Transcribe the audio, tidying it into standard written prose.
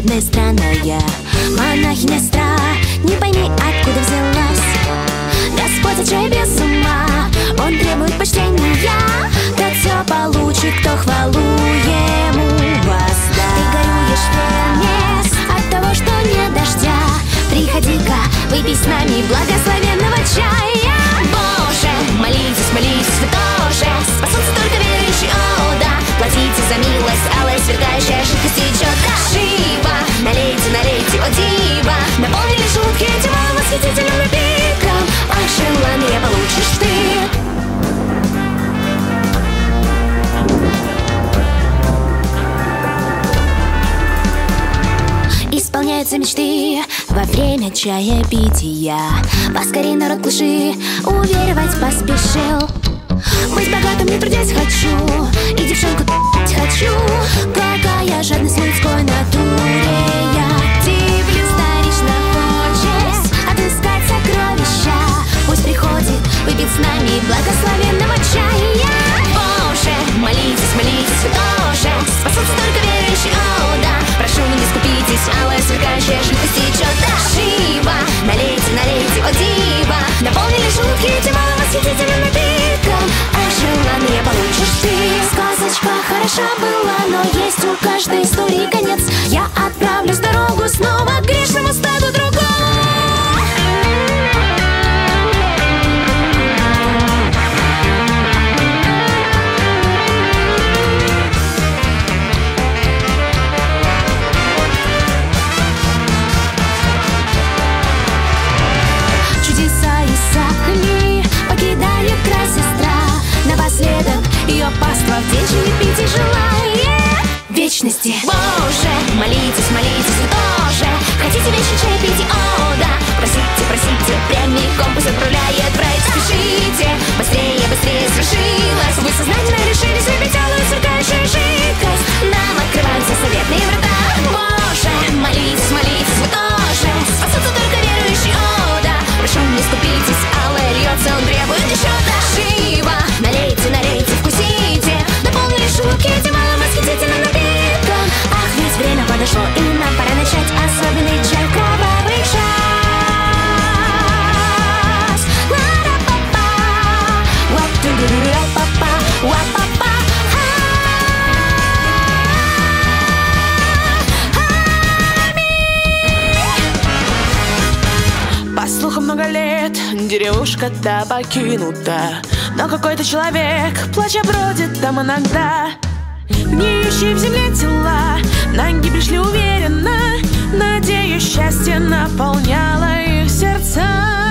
бедная странная монахиня стра, не пойми, откуда взялась. Господь же без ума, он требует почтения. Тот все получит, кто хвалу ему воздаст. Ты горюешь вниз от того, что нет дождя. Приходи-ка, выпей с нами благословенного чая. Боже, молитесь, молитесь вы тоже, спасутся только верующие, о да. Платите за милость, алая сверкающая жидкость течет. Живо, налейте, налейте, о диво, наполнили желудки этим восхитительным напитком. Ах, желание получишь ты. Исполняются мечты во время чаепития. Поскорей народ клыши уверовать поспешил. Быть богатым не трудясь хочу, и девчонку хочу. Какая жадность людской натуре. Я дивлюсь, старично хочешь отыскать сокровища. Пусть приходит выпить с нами благословенного чая. Боже, молитесь, молитесь вы тоже, спасутся только верующие, о да. Прошу, не скупитесь, алая сверкающая жидкость течет. Живо, налейте, налейте, о диво, наполнили желудки этим восхитительным напитком. Ах, желание получишь ты. Сказочка хороша была, но есть у каждой истории конец. Я отправлюсь в дорогу снова к грешному стаду другому. Покидает край сестра, напоследок ее паства в день чаепития желает вечности. Боже, молитесь, молитесь вы тоже, хотите вечный чаепития, о да. Просите, просите, прямиком пусть отправляет в рай. Спешите, быстрее, быстрее свершилось. Вы сознательно решились выпить алую сверкающую жидкость. Нам открываются заветные врата. Боже, молитесь, молитесь вы тоже, спасутся только верующие, о да. Прошу, не скупитесь, алая льется, он требует еще. Живо, налейте, налейте, вкусите, наполнили желудки этим восхитительным напитком. Ах, ведь время подошло, и нам пора начать особенный чай, кровавый час. Ла-ра-па-па, ва-ту-ду-ду-ра-па-па, ва-па-па. По слухам, много лет деревушка-то покинута, но какой-то человек, плача, бродит там иногда. Гниющие в земле тела, на гибель шли уверенно, надеюсь, счастье наполняло их сердца.